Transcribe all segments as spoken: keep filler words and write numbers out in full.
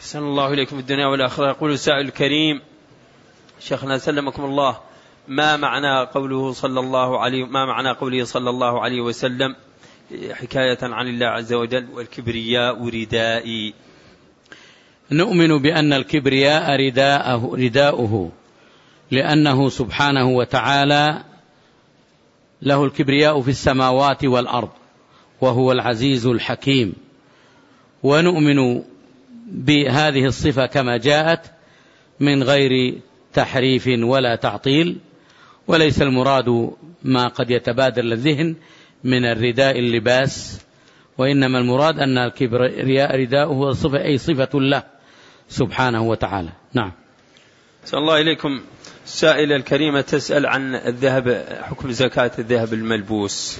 أحسن الله إليكم في الدنيا والآخرة. يقول سائل الكريم: شيخنا سلمكم الله، ما معنى قوله صلى الله عليه ما معنى قوله صلى الله عليه وسلم حكاية عن الله عز وجل: والكبرياء ردائي؟ نؤمن بأن الكبرياء رداءه, رداؤه لأنه سبحانه وتعالى له الكبرياء في السماوات والأرض، وهو العزيز الحكيم. ونؤمن بهذه الصفة كما جاءت من غير تحريف ولا تعطيل، وليس المراد ما قد يتبادر للذهن من الرداء اللباس، وإنما المراد أن الكبرياء رداؤه صفة أي صفة له سبحانه وتعالى. نعم. صلى الله إليكم. السائلة الكريمة تسأل عن الذهب، حكم زكاة الذهب الملبوس.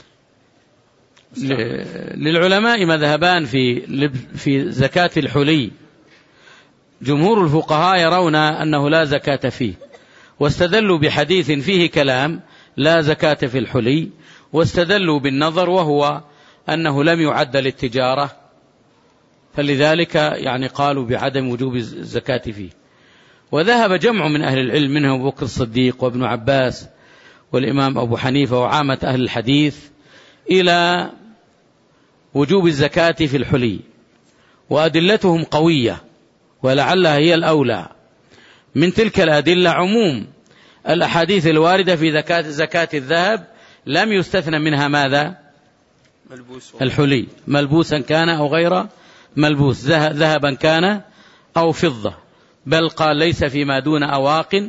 للعلماء مذهبان في في زكاة الحلي. جمهور الفقهاء يرون أنه لا زكاة فيه، واستدلوا بحديث فيه كلام لا زكاة في الحلي، واستدلوا بالنظر وهو أنه لم يعد للتجارة، فلذلك يعني قالوا بعدم وجوب الزكاة فيه. وذهب جمع من أهل العلم منهم أبو بكر الصديق وابن عباس والإمام أبو حنيفة وعامة أهل الحديث إلى وجوب الزكاة في الحلي، وأدلتهم قوية، ولعلها هي الأولى. من تلك الأدلة عموم الأحاديث الواردة في زكاة زكاة الذهب، لم يستثنى منها ماذا؟ ملبوس الحلي، ملبوسا كان أو غير ملبوس، ذهبا كان أو فضة، بل قال ليس فيما دون أواق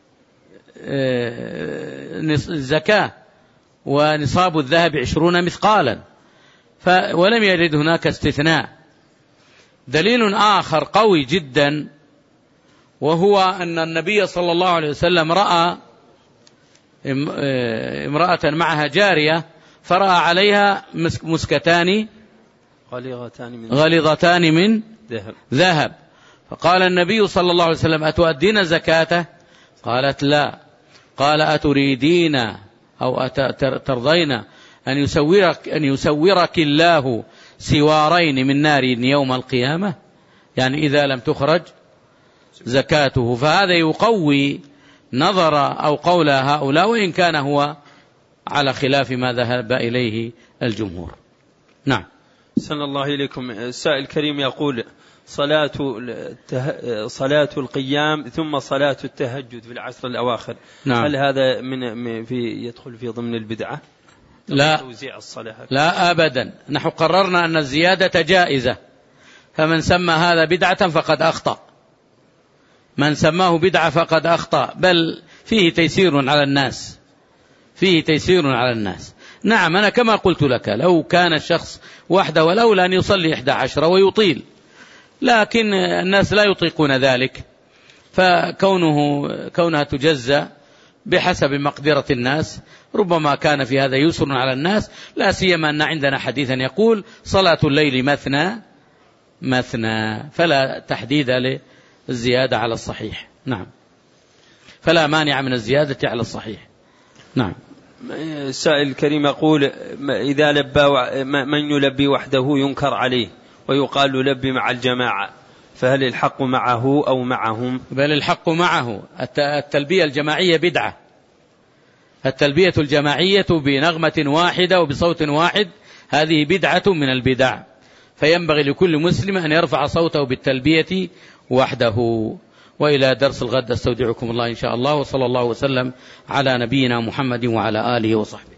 زكاة، ونصاب الذهب عشرون مثقالا، ولم يرد هناك استثناء. دليل آخر قوي جدا، وهو أن النبي صلى الله عليه وسلم رأى امرأة معها جارية، فرأى عليها مسكتان غليظتان من ذهب، فقال النبي صلى الله عليه وسلم: أتؤدين زكاته؟ قالت: لا. قال: أتريدين أو ترضين أن يسورك, أن يسورك الله سوارين من نار يوم القيامة، يعني إذا لم تخرج زكاته. فهذا يقوي نظر أو قول هؤلاء، وإن كان هو على خلاف ما ذهب إليه الجمهور. نعم. سن الله إليكم. السائل الكريم يقول: صلاة صلاة القيام ثم صلاة التهجد في العشر الأواخر، نعم. هل هذا من في يدخل في ضمن البدعة؟ لا لا أبدا. نحن قررنا أن الزيادة جائزة، فمن سمى هذا بدعة فقد أخطأ، من سماه بدعة فقد أخطأ، بل فيه تيسير على الناس، فيه تيسير على الناس. نعم، أنا كما قلت لك، لو كان الشخص وحده والأولى أن يصلي إحدى عشرة ويطيل، لكن الناس لا يطيقون ذلك، فكونه كونها تجزى بحسب مقدرة الناس، ربما كان في هذا يسر على الناس، لا سيما أن عندنا حديثا يقول: صلاة الليل مثنى مثنى، فلا تحديد للزيادة على الصحيح. نعم، فلا مانع من الزيادة على الصحيح. نعم. السائل الكريم يقول: إذا لبى من يلبي وحده ينكر عليه، ويقال لبي مع الجماعة، فهل الحق معه أو معهم؟ بل الحق معه. التلبية الجماعية بدعة، التلبية الجماعية بنغمة واحدة وبصوت واحد هذه بدعة من البدع، فينبغي لكل مسلم أن يرفع صوته بالتلبية وحده. وإلى درس الغد، استودعكم الله إن شاء الله، وصلى الله وسلم على نبينا محمد وعلى آله وصحبه.